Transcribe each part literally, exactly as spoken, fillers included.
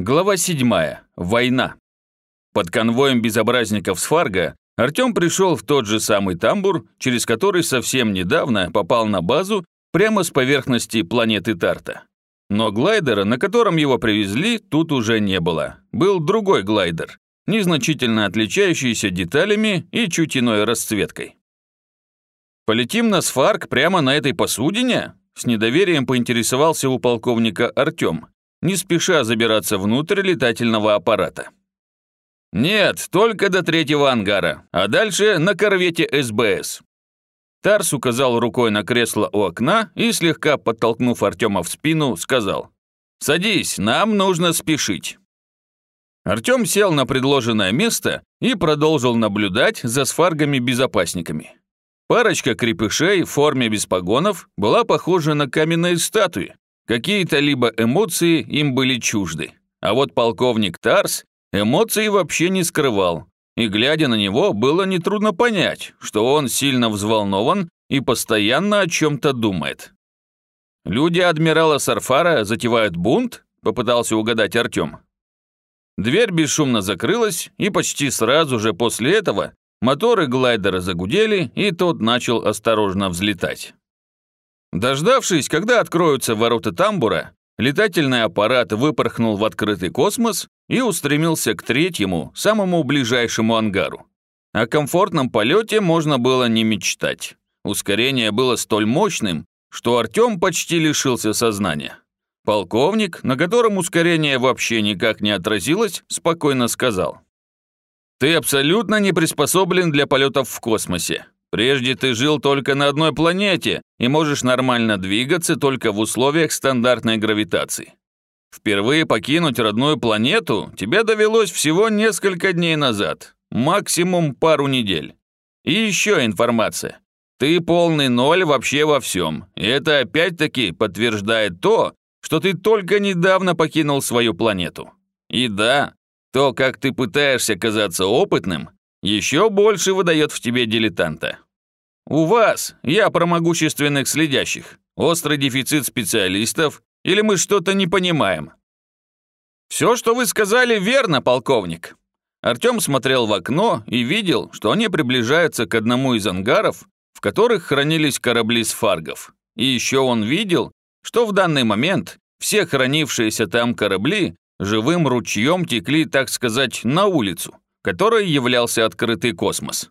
Глава седьмая. Война. Под конвоем безобразников с Фарго Артем пришел в тот же самый тамбур, через который совсем недавно попал на базу прямо с поверхности планеты Тарта. Но глайдера, на котором его привезли, тут уже не было. Был другой глайдер, незначительно отличающийся деталями и чуть иной расцветкой. «Полетим на Сфарг прямо на этой посудине?» С недоверием поинтересовался у полковника Артем, не спеша забираться внутрь летательного аппарата. «Нет, только до третьего ангара, а дальше на корвете СБС». Тарс указал рукой на кресло у окна и, слегка подтолкнув Артема в спину, сказал: «Садись, нам нужно спешить». Артем сел на предложенное место и продолжил наблюдать за сфаргами-безопасниками. Парочка крепышей в форме без погонов была похожа на каменные статуи. Какие-то либо эмоции им были чужды. А вот полковник Тарс эмоций вообще не скрывал. И, глядя на него, было нетрудно понять, что он сильно взволнован и постоянно о чем-то думает. «Люди адмирала Сарфара затевают бунт?» – попытался угадать Артем. Дверь бесшумно закрылась, и почти сразу же после этого моторы глайдера загудели, и тот начал осторожно взлетать. Дождавшись, когда откроются ворота тамбура, летательный аппарат выпорхнул в открытый космос и устремился к третьему, самому ближайшему ангару. О комфортном полете можно было не мечтать. Ускорение было столь мощным, что Артем почти лишился сознания. Полковник, на котором ускорение вообще никак не отразилось, спокойно сказал: «Ты абсолютно не приспособлен для полетов в космосе. Прежде ты жил только на одной планете и можешь нормально двигаться только в условиях стандартной гравитации. Впервые покинуть родную планету тебе довелось всего несколько дней назад, максимум пару недель. И еще информация. Ты полный ноль вообще во всем, и это опять-таки подтверждает то, что ты только недавно покинул свою планету. И да, то, как ты пытаешься казаться опытным, еще больше выдает в тебе дилетанта. У вас, я про могущественных следящих, острый дефицит специалистов, или мы что-то не понимаем?» «Все, что вы сказали, верно, полковник». Артем смотрел в окно и видел, что они приближаются к одному из ангаров, в которых хранились корабли сфаргов. И еще он видел, что в данный момент все хранившиеся там корабли живым ручьем текли, так сказать, на улицу, которой являлся открытый космос.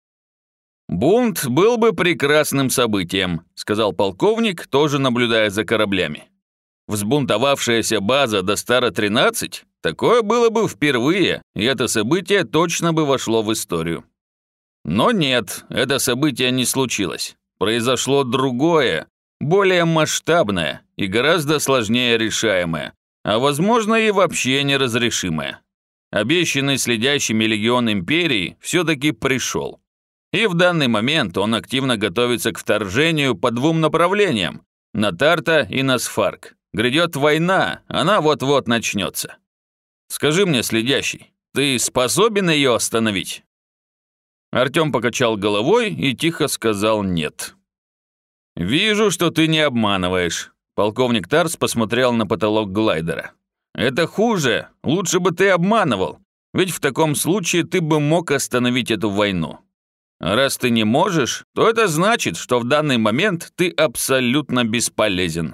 «Бунт был бы прекрасным событием», — сказал полковник, тоже наблюдая за кораблями. «Взбунтовавшаяся база Достара-тринадцать, такое было бы впервые, и это событие точно бы вошло в историю. Но нет, это событие не случилось. Произошло другое, более масштабное и гораздо сложнее решаемое, а возможно и вообще неразрешимое. Обещанный следящими легион Империи все-таки пришел. И в данный момент он активно готовится к вторжению по двум направлениям – на Тарта и на Сфарг. Грядет война, она вот-вот начнется. Скажи мне, следящий, ты способен ее остановить?» Артем покачал головой и тихо сказал «нет». «Вижу, что ты не обманываешь». Полковник Тарс посмотрел на потолок глайдера. «Это хуже, лучше бы ты обманывал, ведь в таком случае ты бы мог остановить эту войну. А раз ты не можешь, то это значит, что в данный момент ты абсолютно бесполезен».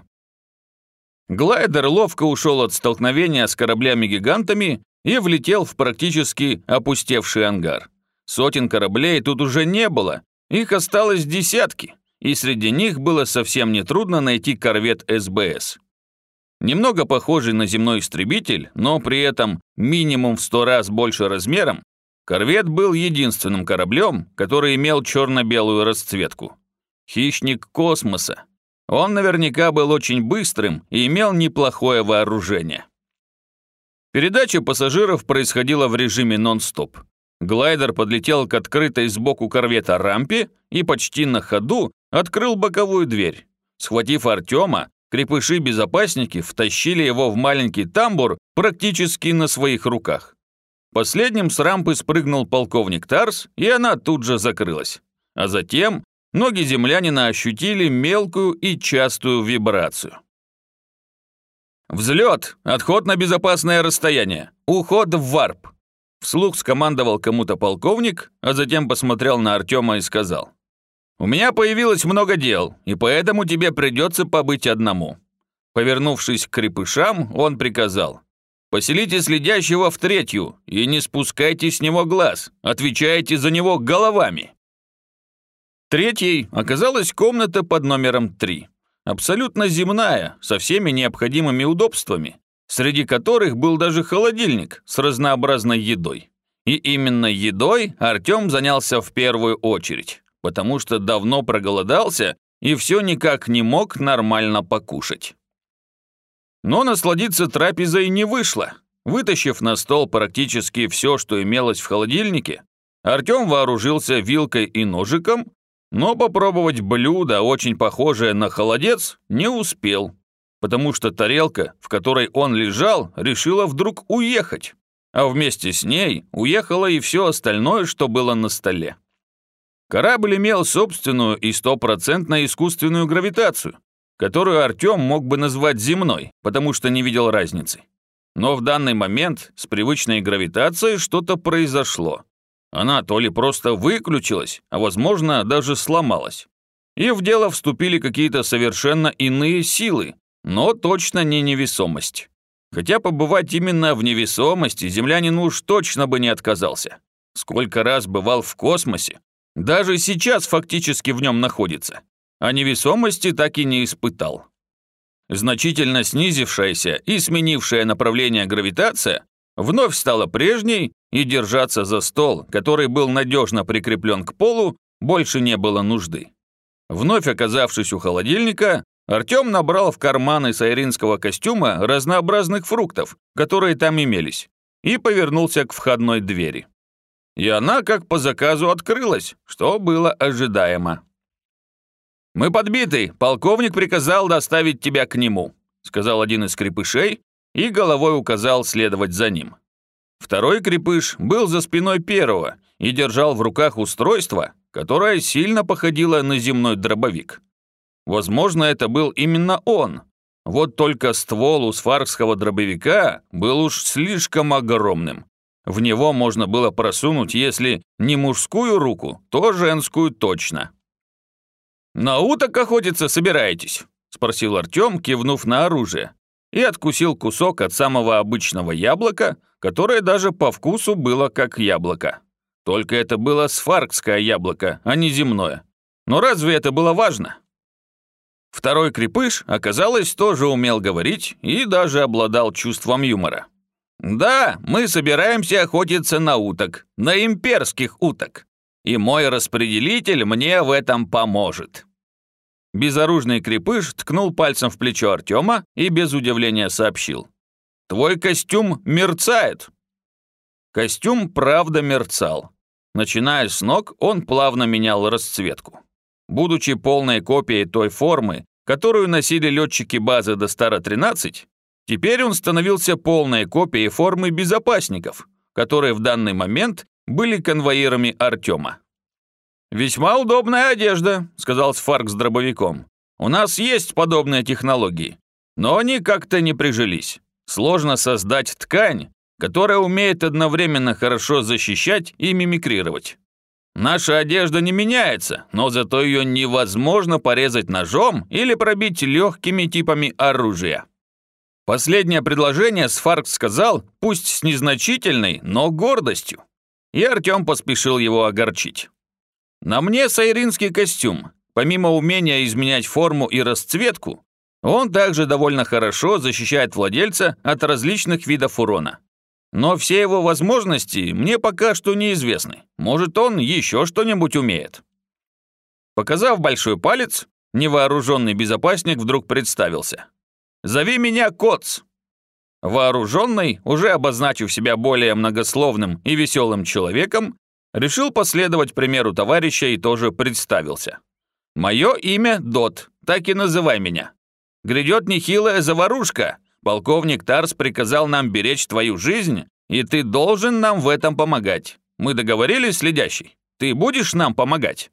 Глайдер ловко ушел от столкновения с кораблями-гигантами и влетел в практически опустевший ангар. Сотен кораблей тут уже не было, их осталось десятки, и среди них было совсем нетрудно найти корвет СБС. Немного похожий на земной истребитель, но при этом минимум в сто раз больше размером, корвет был единственным кораблем, который имел черно-белую расцветку. Хищник космоса. Он наверняка был очень быстрым и имел неплохое вооружение. Передача пассажиров происходила в режиме нон-стоп. Глайдер подлетел к открытой сбоку корвета рампе и почти на ходу открыл боковую дверь. Схватив Артема, крепыши-безопасники втащили его в маленький тамбур практически на своих руках. Последним с рампы спрыгнул полковник Тарс, и она тут же закрылась. А затем ноги землянина ощутили мелкую и частую вибрацию. «Взлет! Отход на безопасное расстояние! Уход в варп!» Вслух скомандовал кому-то полковник, а затем посмотрел на Артема и сказал: «У меня появилось много дел, и поэтому тебе придется побыть одному». Повернувшись к крепышам, он приказал: «Поселите следящего в третью и не спускайте с него глаз, отвечайте за него головами». Третьей оказалась комната под номером три. Абсолютно земная, со всеми необходимыми удобствами, среди которых был даже холодильник с разнообразной едой. И именно едой Артем занялся в первую очередь, потому что давно проголодался и все никак не мог нормально покушать. Но насладиться трапезой не вышло. Вытащив на стол практически все, что имелось в холодильнике, Артем вооружился вилкой и ножиком, но попробовать блюдо, очень похожее на холодец, не успел, потому что тарелка, в которой он лежал, решила вдруг уехать, а вместе с ней уехало и все остальное, что было на столе. Корабль имел собственную и стопроцентно искусственную гравитацию, которую Артем мог бы назвать земной, потому что не видел разницы. Но в данный момент с привычной гравитацией что-то произошло. Она то ли просто выключилась, а возможно даже сломалась. И в дело вступили какие-то совершенно иные силы, но точно не невесомость. Хотя побывать именно в невесомости землянин уж точно бы не отказался. Сколько раз бывал в космосе, даже сейчас фактически в нем находится, а невесомости так и не испытал. Значительно снизившаяся и сменившая направление гравитация вновь стала прежней, и держаться за стол, который был надежно прикреплен к полу, больше не было нужды. Вновь оказавшись у холодильника, Артем набрал в карманы сайринского костюма разнообразных фруктов, которые там имелись, и повернулся к входной двери. И она, как по заказу, открылась, что было ожидаемо. «Мы подбиты, полковник приказал доставить тебя к нему», сказал один из крепышей и головой указал следовать за ним. Второй крепыш был за спиной первого и держал в руках устройство, которое сильно походило на земной дробовик. Возможно, это был именно он. Вот только ствол у сфаргского дробовика был уж слишком огромным. В него можно было просунуть, если не мужскую руку, то женскую точно. «На уток охотиться собираетесь?» – спросил Артем, кивнув на оружие, и откусил кусок от самого обычного яблока, которое даже по вкусу было как яблоко. Только это было сфаргское яблоко, а не земное. Но разве это было важно? Второй крепыш, оказалось, тоже умел говорить и даже обладал чувством юмора. «Да, мы собираемся охотиться на уток, на имперских уток, и мой распределитель мне в этом поможет». Безоружный крепыш ткнул пальцем в плечо Артема и без удивления сообщил: «Твой костюм мерцает». Костюм правда мерцал. Начиная с ног, он плавно менял расцветку. Будучи полной копией той формы, которую носили летчики базы Достара тринадцать, теперь он становился полной копией формы безопасников, которые в данный момент были конвоирами Артема. «Весьма удобная одежда», — сказал Сфарг с дробовиком. «У нас есть подобные технологии, но они как-то не прижились. Сложно создать ткань, которая умеет одновременно хорошо защищать и мимикрировать. Наша одежда не меняется, но зато ее невозможно порезать ножом или пробить легкими типами оружия». Последнее предложение Сфарг сказал, пусть с незначительной, но гордостью, и Артем поспешил его огорчить. «На мне сайринский костюм. Помимо умения изменять форму и расцветку, он также довольно хорошо защищает владельца от различных видов урона. Но все его возможности мне пока что неизвестны. Может, он еще что-нибудь умеет». Показав большой палец, невооруженный безопасник вдруг представился: «Зови меня Коц». Вооруженный, уже обозначив себя более многословным и веселым человеком, решил последовать примеру товарища и тоже представился. «Мое имя Дот, так и называй меня. Грядет нехилая заварушка. Полковник Тарс приказал нам беречь твою жизнь, и ты должен нам в этом помогать. Мы договорились, следящий? Ты будешь нам помогать?»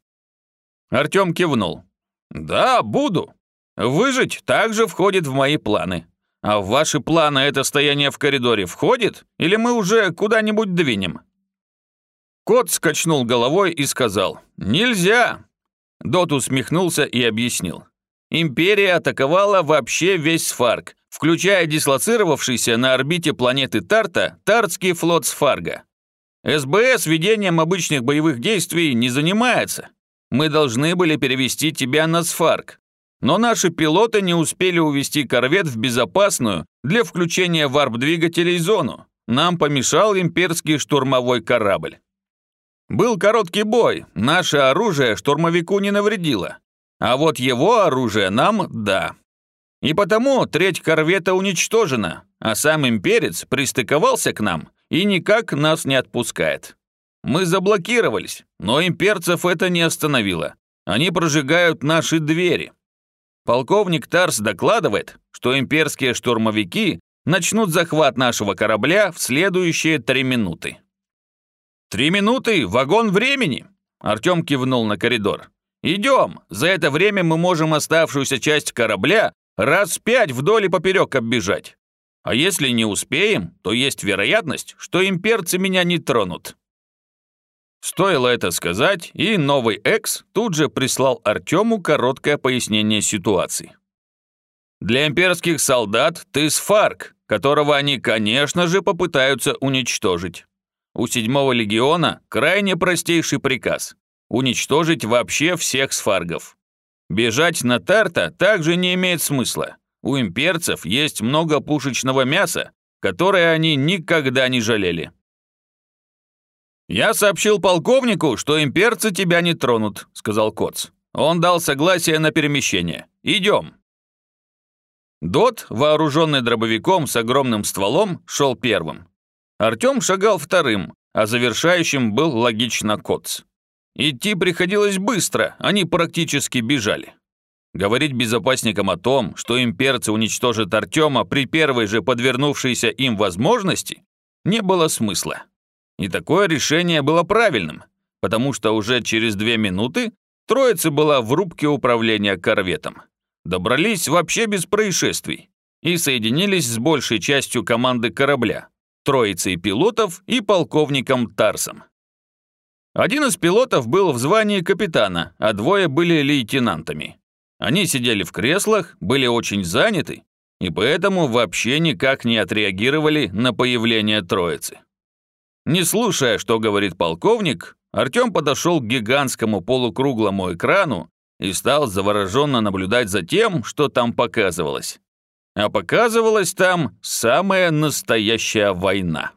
Артем кивнул. «Да, буду. Выжить также входит в мои планы. А в ваши планы это стояние в коридоре входит? Или мы уже куда-нибудь двинем?» Кот скачнул головой и сказал: «Нельзя!» Дот усмехнулся и объяснил. «Империя атаковала вообще весь Сфарг, включая дислоцировавшийся на орбите планеты Тарта Тартский флот Сфарга. СБС ведением обычных боевых действий не занимается. Мы должны были перевести тебя на Сфарг. Но наши пилоты не успели увести корвет в безопасную для включения варп-двигателей зону. Нам помешал имперский штурмовой корабль. Был короткий бой, наше оружие штурмовику не навредило. А вот его оружие нам – да. И потому треть корвета уничтожена, а сам имперец пристыковался к нам и никак нас не отпускает. Мы заблокировались, но имперцев это не остановило. Они прожигают наши двери. Полковник Тарс докладывает, что имперские штурмовики начнут захват нашего корабля в следующие три минуты. «Три минуты? Вагон времени!» Артем кивнул на коридор. «Идем! За это время мы можем оставшуюся часть корабля раз пять вдоль и поперек оббежать. А если не успеем, то есть вероятность, что имперцы меня не тронут». Стоило это сказать, и новый экс тут же прислал Артему короткое пояснение ситуации. «Для имперских солдат ты Сфарг, которого они, конечно же, попытаются уничтожить. У седьмого легиона крайне простейший приказ – уничтожить вообще всех Сфаргов. Бежать на Тарта также не имеет смысла. У имперцев есть много пушечного мяса, которое они никогда не жалели. «Я сообщил полковнику, что имперцы тебя не тронут», – сказал Коц. «Он дал согласие на перемещение. Идем». Дот, вооруженный дробовиком с огромным стволом, шел первым. Артем шагал вторым, а завершающим был логично Коц. Идти приходилось быстро, они практически бежали. Говорить безопасникам о том, что имперцы уничтожат Артема при первой же подвернувшейся им возможности, не было смысла. И такое решение было правильным, потому что уже через две минуты троица была в рубке управления корветом. Добрались вообще без происшествий и соединились с большей частью команды корабля, троицей пилотов и полковником Тарсом. Один из пилотов был в звании капитана, а двое были лейтенантами. Они сидели в креслах, были очень заняты, и поэтому вообще никак не отреагировали на появление троицы. Не слушая, что говорит полковник, Артем подошел к гигантскому полукруглому экрану и стал завороженно наблюдать за тем, что там показывалось. А показывалась там самая настоящая война.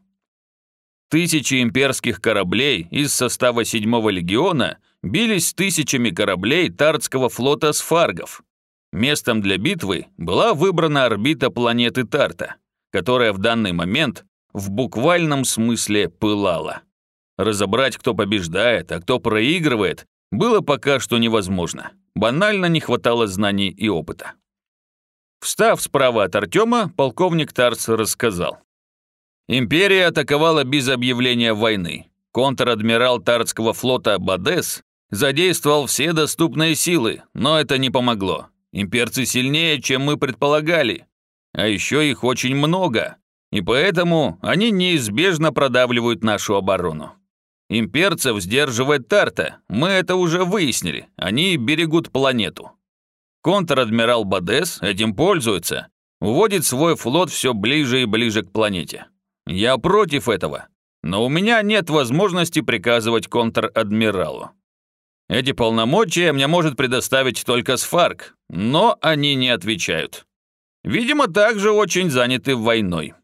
Тысячи имперских кораблей из состава седьмого легиона бились с тысячами кораблей Тартского флота Сфаргов. Местом для битвы была выбрана орбита планеты Тарта, которая в данный момент в буквальном смысле пылала. Разобрать, кто побеждает, а кто проигрывает, было пока что невозможно. Банально не хватало знаний и опыта. Встав справа от Артема, полковник Тарс рассказал. Империя атаковала без объявления войны. Контр-адмирал Тартского флота Бадес задействовал все доступные силы, но это не помогло. Имперцы сильнее, чем мы предполагали. А еще их очень много, и поэтому они неизбежно продавливают нашу оборону. Имперцев сдерживает Тарта, мы это уже выяснили, они берегут планету. Контр-адмирал Бадес этим пользуется, уводит свой флот все ближе и ближе к планете. Я против этого, но у меня нет возможности приказывать контр-адмиралу. Эти полномочия мне может предоставить только Сфарг, но они не отвечают. Видимо, также очень заняты войной.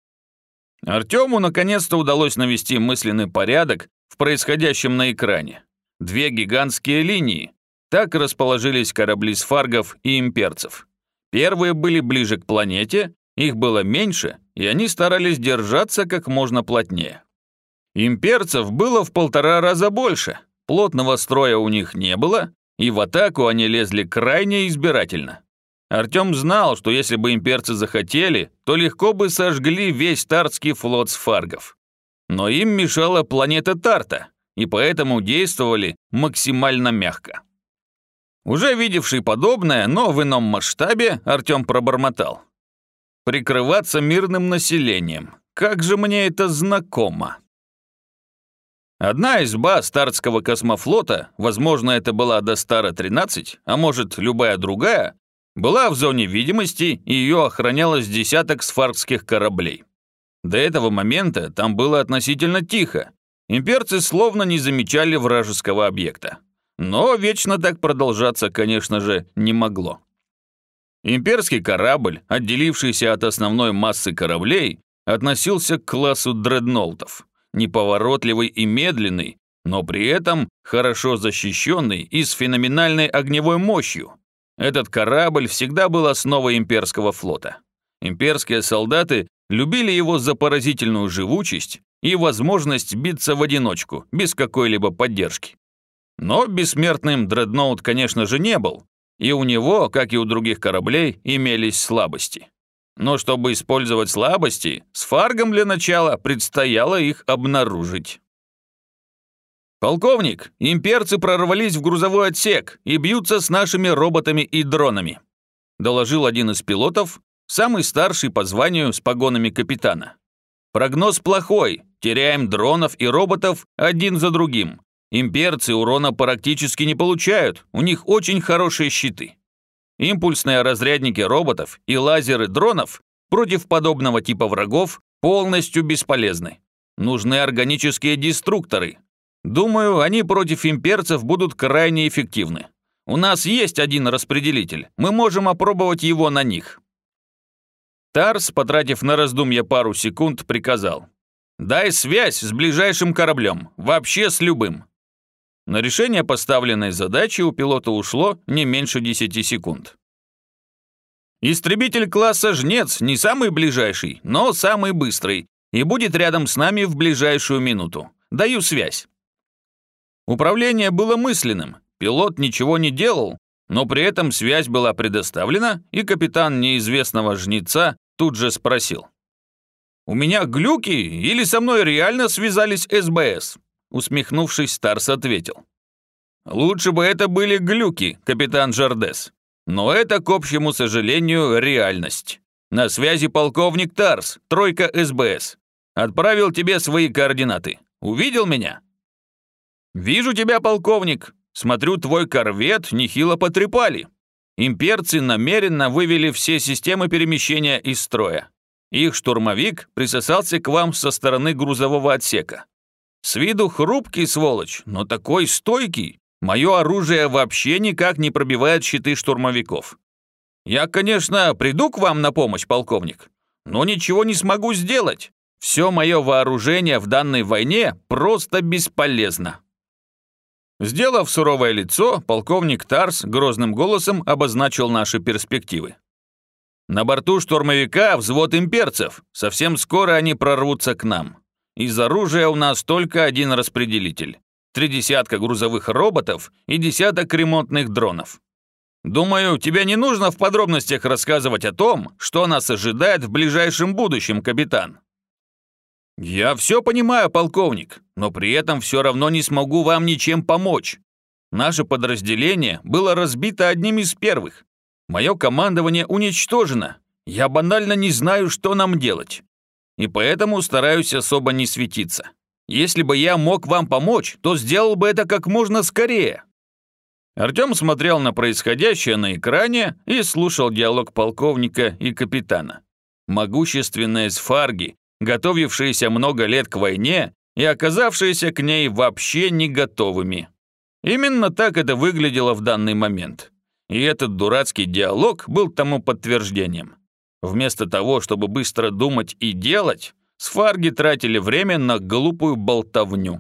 Артему наконец-то удалось навести мысленный порядок в происходящем на экране. Две гигантские линии. Так расположились корабли Сфаргов и имперцев. Первые были ближе к планете, их было меньше, и они старались держаться как можно плотнее. Имперцев было в полтора раза больше, плотного строя у них не было, и в атаку они лезли крайне избирательно. Артем знал, что если бы имперцы захотели, то легко бы сожгли весь Тартский флот Сфаргов. Но им мешала планета Тарта, и поэтому действовали максимально мягко. Уже видевший подобное, но в ином масштабе, Артем пробормотал. Прикрываться мирным населением. Как же мне это знакомо. Одна из баз Стартского космофлота, возможно, это была Достара тринадцать, а может, любая другая, была в зоне видимости, и ее охраняло с десяток сфаргских кораблей. До этого момента там было относительно тихо. Имперцы словно не замечали вражеского объекта. Но вечно так продолжаться, конечно же, не могло. Имперский корабль, отделившийся от основной массы кораблей, относился к классу дредноутов. Неповоротливый и медленный, но при этом хорошо защищенный и с феноменальной огневой мощью. Этот корабль всегда был основой имперского флота. Имперские солдаты любили его за поразительную живучесть и возможность биться в одиночку, без какой-либо поддержки. Но бессмертным дредноут, конечно же, не был, и у него, как и у других кораблей, имелись слабости. Но чтобы использовать слабости, Сфаргам для начала предстояло их обнаружить. «Полковник, имперцы прорвались в грузовой отсек и бьются с нашими роботами и дронами», доложил один из пилотов, самый старший по званию с погонами капитана. «Прогноз плохой, теряем дронов и роботов один за другим. Имперцы урона практически не получают, у них очень хорошие щиты. Импульсные разрядники роботов и лазеры дронов против подобного типа врагов полностью бесполезны. Нужны органические деструкторы. Думаю, они против имперцев будут крайне эффективны. У нас есть один распределитель, мы можем опробовать его на них». Тарс, потратив на раздумье пару секунд, приказал: «Дай связь с ближайшим кораблем, вообще с любым». На решение поставленной задачи у пилота ушло не меньше десяти секунд. «Истребитель класса «Жнец» не самый ближайший, но самый быстрый, и будет рядом с нами в ближайшую минуту. Даю связь». Управление было мысленным, пилот ничего не делал, но при этом связь была предоставлена, и капитан неизвестного «Жнеца» тут же спросил: «У меня глюки или со мной реально связались эс бэ эс?» Усмехнувшись, Старс ответил: «Лучше бы это были глюки, капитан Жардес. Но это, к общему сожалению, реальность. На связи полковник Тарс, тройка эс бэ эс. Отправил тебе свои координаты. Увидел меня?» «Вижу тебя, полковник. Смотрю, твой корвет нехило потрепали. Имперцы намеренно вывели все системы перемещения из строя. Их штурмовик присосался к вам со стороны грузового отсека. С виду хрупкий сволочь, но такой стойкий. Мое оружие вообще никак не пробивает щиты штурмовиков. Я, конечно, приду к вам на помощь, полковник, но ничего не смогу сделать. Все мое вооружение в данной войне просто бесполезно». Сделав суровое лицо, полковник Тарс грозным голосом обозначил наши перспективы. «На борту штурмовика взвод имперцев. Совсем скоро они прорвутся к нам. Из оружия у нас только один распределитель. Три десятка грузовых роботов и десяток ремонтных дронов. Думаю, тебе не нужно в подробностях рассказывать о том, что нас ожидает в ближайшем будущем, капитан». «Я все понимаю, полковник, но при этом все равно не смогу вам ничем помочь. Наше подразделение было разбито одним из первых. Мое командование уничтожено. Я банально не знаю, что нам делать. И поэтому стараюсь особо не светиться. Если бы я мог вам помочь, то сделал бы это как можно скорее». Артем смотрел на происходящее на экране и слушал диалог полковника и капитана. Могущественные сфарги, готовившиеся много лет к войне и оказавшиеся к ней вообще не готовыми. Именно так это выглядело в данный момент. И этот дурацкий диалог был тому подтверждением. Вместо того, чтобы быстро думать и делать, сфарги тратили время на глупую болтовню.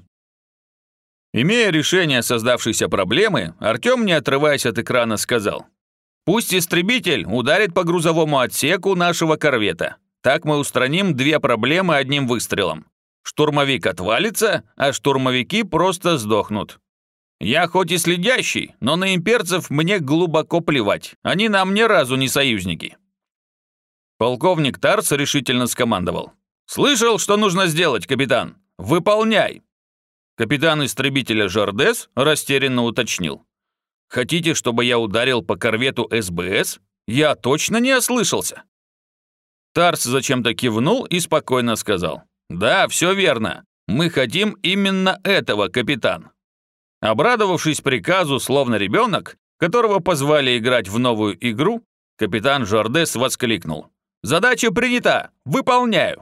Имея решение создавшейся проблемы, Артем, не отрываясь от экрана, сказал: «Пусть истребитель ударит по грузовому отсеку нашего корвета. Так мы устраним две проблемы одним выстрелом. Штурмовик отвалится, а штурмовики просто сдохнут. Я хоть и следящий, но на имперцев мне глубоко плевать. Они нам ни разу не союзники». Полковник Тарс решительно скомандовал: «Слышал, что нужно сделать, капитан? Выполняй!» Капитан истребителя Жардес растерянно уточнил: «Хотите, чтобы я ударил по корвету эс бэ эс? Я точно не ослышался?» Тарс зачем-то кивнул и спокойно сказал: «Да, все верно. Мы хотим именно этого, капитан». Обрадовавшись приказу, словно ребенок, которого позвали играть в новую игру, капитан Жардес воскликнул: «Задача принята! Выполняю!»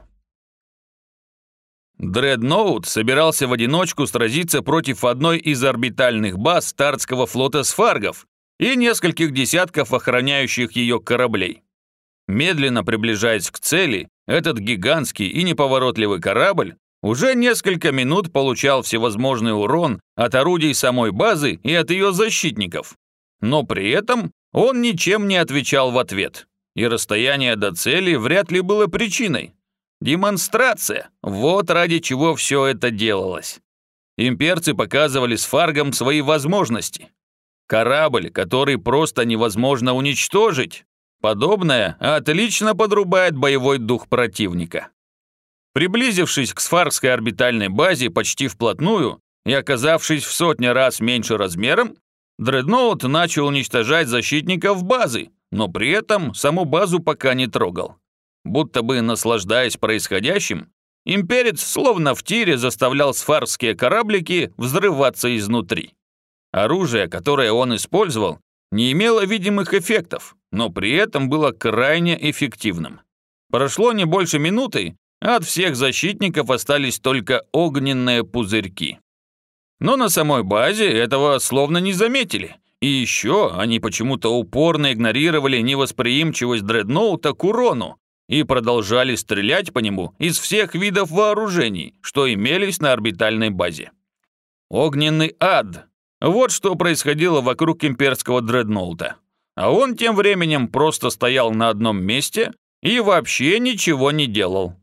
Дредноут собирался в одиночку сразиться против одной из орбитальных баз Тартского флота сфаргов и нескольких десятков охраняющих ее кораблей. Медленно приближаясь к цели, этот гигантский и неповоротливый корабль уже несколько минут получал всевозможный урон от орудий самой базы и от ее защитников. Но при этом он ничем не отвечал в ответ, и расстояние до цели вряд ли было причиной. Демонстрация – вот ради чего все это делалось. Имперцы показывали сфаргам свои возможности. Корабль, который просто невозможно уничтожить, подобное отлично подрубает боевой дух противника. Приблизившись к сфаргской орбитальной базе почти вплотную и оказавшись в сотни раз меньше размером, Дредноут начал уничтожать защитников базы, но при этом саму базу пока не трогал. Будто бы наслаждаясь происходящим, имперец словно в тире заставлял сфаргские кораблики взрываться изнутри. Оружие, которое он использовал, не имело видимых эффектов, но при этом было крайне эффективным. Прошло не больше минуты, а от всех защитников остались только огненные пузырьки. Но на самой базе этого словно не заметили, и еще они почему-то упорно игнорировали невосприимчивость Дредноута к урону и продолжали стрелять по нему из всех видов вооружений, что имелись на орбитальной базе. Огненный ад. Вот что происходило вокруг имперского Дредноута. А он тем временем просто стоял на одном месте и вообще ничего не делал.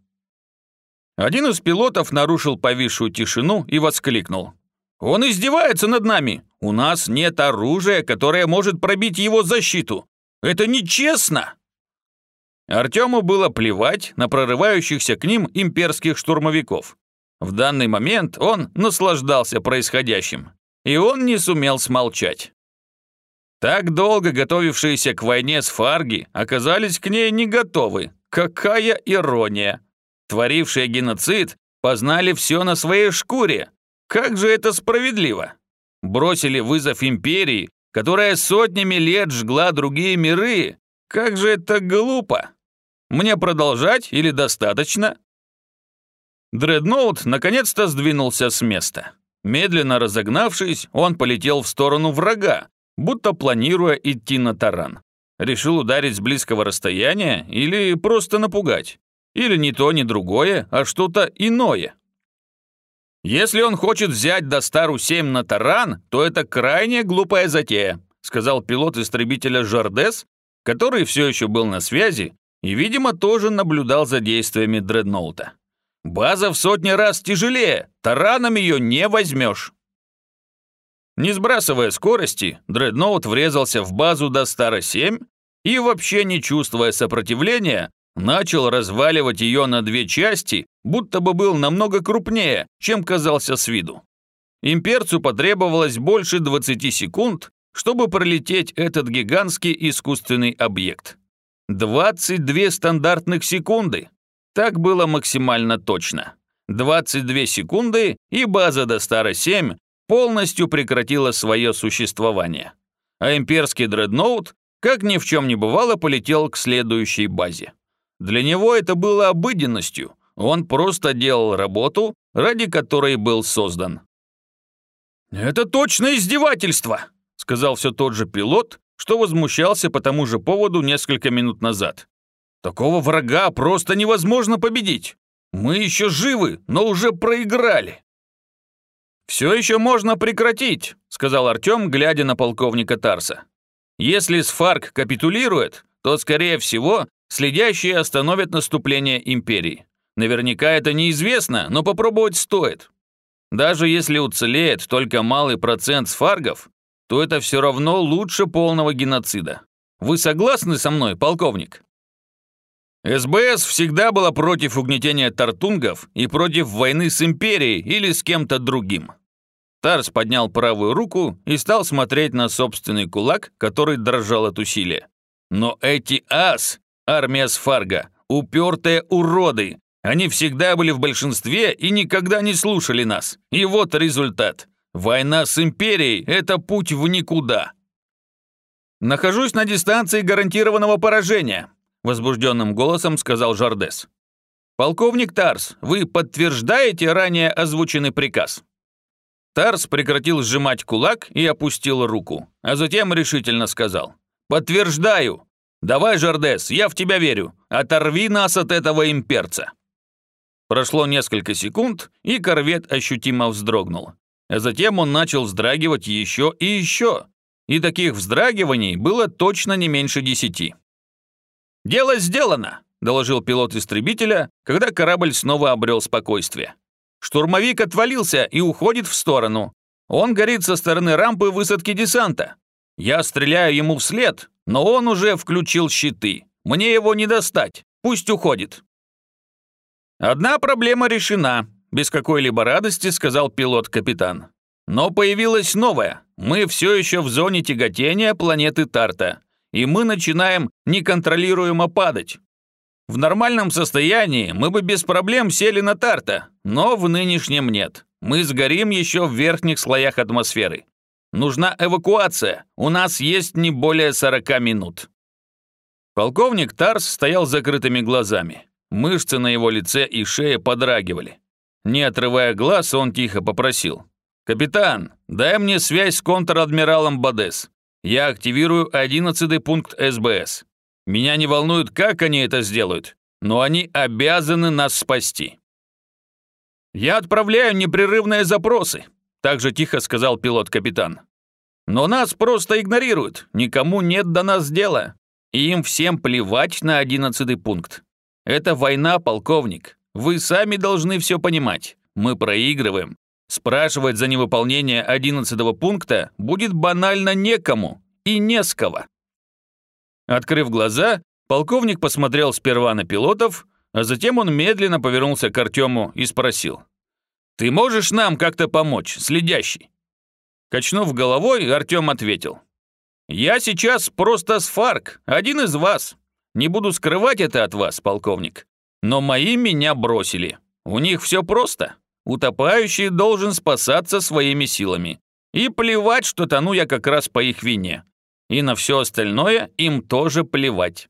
Один из пилотов нарушил повисшую тишину и воскликнул: «Он издевается над нами! У нас нет оружия, которое может пробить его защиту! Это нечестно!» Артему было плевать на прорывающихся к ним имперских штурмовиков. В данный момент он наслаждался происходящим, и он не сумел смолчать. Так долго готовившиеся к войне сфарги оказались к ней не готовы. Какая ирония! Творившие геноцид познали все на своей шкуре. Как же это справедливо! Бросили вызов империи, которая сотнями лет жгла другие миры. Как же это глупо! Мне продолжать или достаточно? Дредноут наконец-то сдвинулся с места. Медленно разогнавшись, он полетел в сторону врага, будто планируя идти на таран. Решил ударить с близкого расстояния или просто напугать? Или ни то, ни другое, а что-то иное? «Если он хочет взять Достару семь на таран, то это крайне глупая затея», сказал пилот истребителя Жардес, который все еще был на связи и, видимо, тоже наблюдал за действиями Дредноута. «База в сотни раз тяжелее, тараном ее не возьмешь». Не сбрасывая скорости, Дредноут врезался в базу Достара семь и, вообще не чувствуя сопротивления, начал разваливать ее на две части, будто бы был намного крупнее, чем казался с виду. Имперцу потребовалось больше двадцати секунд, чтобы пролететь этот гигантский искусственный объект. двадцать две стандартных секунды. Так было максимально точно. двадцать две секунды, и база Достара семь полностью прекратила свое существование. А имперский дредноут, как ни в чем не бывало, полетел к следующей базе. Для него это было обыденностью. Он просто делал работу, ради которой был создан. «Это точно издевательство!» — сказал все тот же пилот, что возмущался по тому же поводу несколько минут назад. «Такого врага просто невозможно победить. Мы еще живы, но уже проиграли». «Все еще можно прекратить», — сказал Артем, глядя на полковника Тарса. «Если Сфарг капитулирует, то, скорее всего, следящие остановят наступление империи. Наверняка это неизвестно, но попробовать стоит. Даже если уцелеет только малый процент сфаргов, то это все равно лучше полного геноцида. Вы согласны со мной, полковник?» СБС всегда была против угнетения тартунгов и против войны с империей или с кем-то другим. Тарс поднял правую руку и стал смотреть на собственный кулак, который дрожал от усилия. Но эти ас, армия Сфарга, Упертые уроды. Они всегда были в большинстве и никогда не слушали нас. И вот результат. Война с империей – это путь в никуда. «Нахожусь на дистанции гарантированного поражения», – возбужденным голосом сказал Жардес. «Полковник Тарс, вы подтверждаете ранее озвученный приказ?» Тарс прекратил сжимать кулак и опустил руку, а затем решительно сказал: «Подтверждаю! Давай, Жардес, я в тебя верю! Оторви нас от этого имперца!» Прошло несколько секунд, и корвет ощутимо вздрогнул. А затем он начал вздрагивать еще и еще. И таких вздрагиваний было точно не меньше десяти. «Дело сделано!» – доложил пилот истребителя, когда корабль снова обрел спокойствие. «Штурмовик отвалился и уходит в сторону. Он горит со стороны рампы высадки десанта. Я стреляю ему вслед, но он уже включил щиты. Мне его не достать. Пусть уходит». «Одна проблема решена», – без какой-либо радости сказал пилот-капитан. «Но появилась новая. Мы все еще в зоне тяготения планеты Тарта, и мы начинаем неконтролируемо падать. В нормальном состоянии мы бы без проблем сели на Тарта, но в нынешнем нет. Мы сгорим еще в верхних слоях атмосферы. Нужна эвакуация. У нас есть не более сорока минут». Полковник Тарс стоял с закрытыми глазами. Мышцы на его лице и шее подрагивали. Не отрывая глаз, он тихо попросил: «Капитан, дай мне связь с контр-адмиралом Бадес. Я активирую одиннадцатый пункт эс бэ эс. Меня не волнует, как они это сделают, но они обязаны нас спасти». «Я отправляю непрерывные запросы», – также тихо сказал пилот-капитан. «Но нас просто игнорируют, никому нет до нас дела, и им всем плевать на одиннадцатый пункт. Это война, полковник. Вы сами должны все понимать. Мы проигрываем. Спрашивать за невыполнение одиннадцатого пункта будет банально некому и не с кого». Открыв глаза, полковник посмотрел сперва на пилотов, а затем он медленно повернулся к Артему и спросил: «Ты можешь нам как-то помочь, следящий?» Качнув головой, Артем ответил: «Я сейчас просто Сфарк, один из вас. Не буду скрывать это от вас, полковник. Но мои меня бросили. У них все просто. Утопающий должен спасаться своими силами. И плевать, что тону я как раз по их вине. И на все остальное им тоже плевать».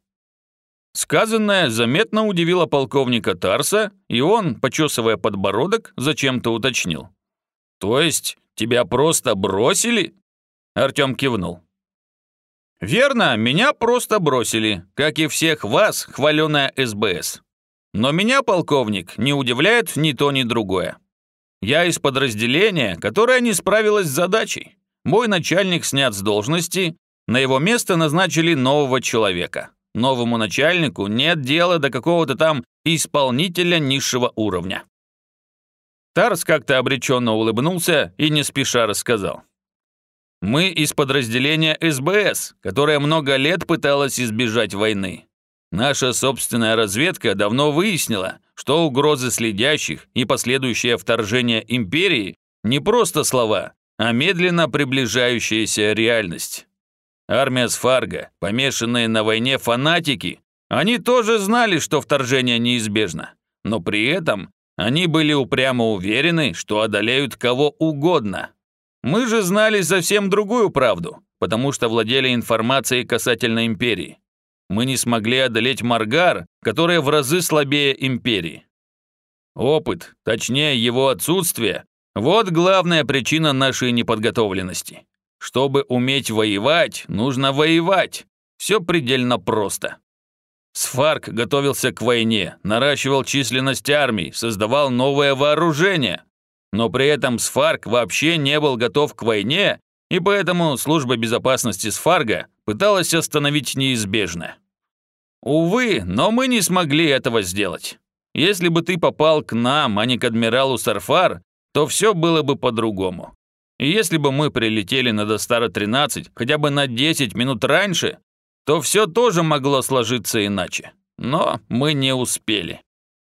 Сказанное заметно удивило полковника Тарса, и он, почесывая подбородок, зачем-то уточнил: «То есть тебя просто бросили?» Артем кивнул. «Верно, меня просто бросили, как и всех вас, хваленая эс бэ эс. Но меня, полковник, не удивляет ни то, ни другое. Я из подразделения, которое не справилось с задачей. Мой начальник снят с должности, на его место назначили нового человека. Новому начальнику нет дела до какого-то там исполнителя низшего уровня». Тарс как-то обреченно улыбнулся и не спеша рассказал: «Мы из подразделения эс бэ эс, которое много лет пыталось избежать войны. Наша собственная разведка давно выяснила, что угрозы следящих и последующее вторжение империи не просто слова, а медленно приближающаяся реальность. Армия Сфарга, помешанные на войне фанатики, они тоже знали, что вторжение неизбежно, но при этом они были упрямо уверены, что одолеют кого угодно. Мы же знали совсем другую правду, потому что владели информацией касательно империи. Мы не смогли одолеть Маргар, которая в разы слабее империи. Опыт, точнее его отсутствие, вот главная причина нашей неподготовленности. Чтобы уметь воевать, нужно воевать. Все предельно просто. Сфарк готовился к войне, наращивал численность армий, создавал новое вооружение. Но при этом Сфарк вообще не был готов к войне, и поэтому служба безопасности Сфарга пыталась остановить неизбежное. Увы, но мы не смогли этого сделать. Если бы ты попал к нам, а не к адмиралу Сарфар, то все было бы по-другому. И если бы мы прилетели на Достара тринадцать хотя бы на десять минут раньше, то все тоже могло сложиться иначе. Но мы не успели.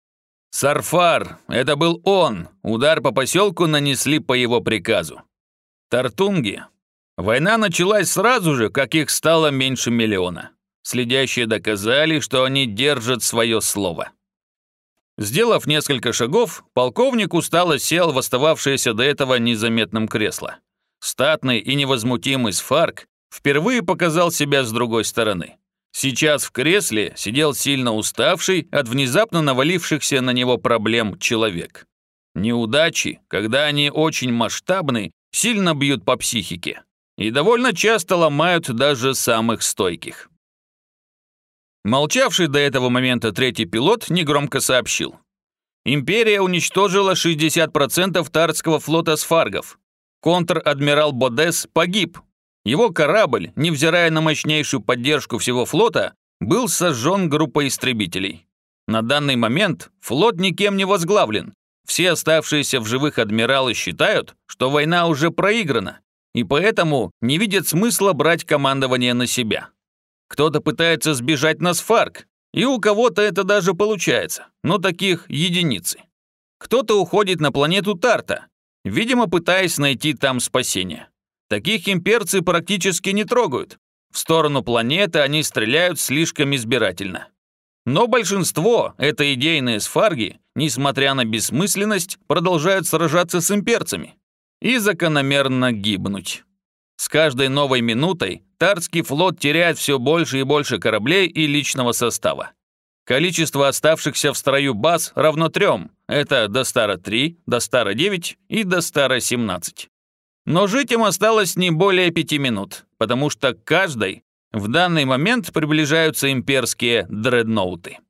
Сарфар, это был он, удар по поселку нанесли по его приказу. Тартунги. Война началась сразу же, как их стало меньше миллиона. Следящие доказали, что они держат свое слово. Сделав несколько шагов, полковник устало сел в остававшееся до этого незаметном кресло. Статный и невозмутимый Сфарг впервые показал себя с другой стороны. Сейчас в кресле сидел сильно уставший от внезапно навалившихся на него проблем человек. Неудачи, когда они очень масштабны, сильно бьют по психике и довольно часто ломают даже самых стойких. Молчавший до этого момента третий пилот негромко сообщил. Империя уничтожила шестьдесят процентов Тартского флота сфаргов. Контр-адмирал Бодес погиб. Его корабль, невзирая на мощнейшую поддержку всего флота, был сожжен группой истребителей. На данный момент флот никем не возглавлен. Все оставшиеся в живых адмиралы считают, что война уже проиграна, и поэтому не видят смысла брать командование на себя. Кто-то пытается сбежать на Сфарг, и у кого-то это даже получается, но таких единицы. Кто-то уходит на планету Тарта, видимо, пытаясь найти там спасение. Таких имперцы практически не трогают. В сторону планеты они стреляют слишком избирательно. Но большинство, это идейные сфарги, несмотря на бессмысленность, продолжают сражаться с имперцами и закономерно гибнуть. С каждой новой минутой Тартский флот теряет все больше и больше кораблей и личного состава. Количество оставшихся в строю баз равно трем. Это Достара три, Достара девять и Достара семнадцать. Но жить им осталось не более пяти минут, потому что к каждой в данный момент приближаются имперские дредноуты.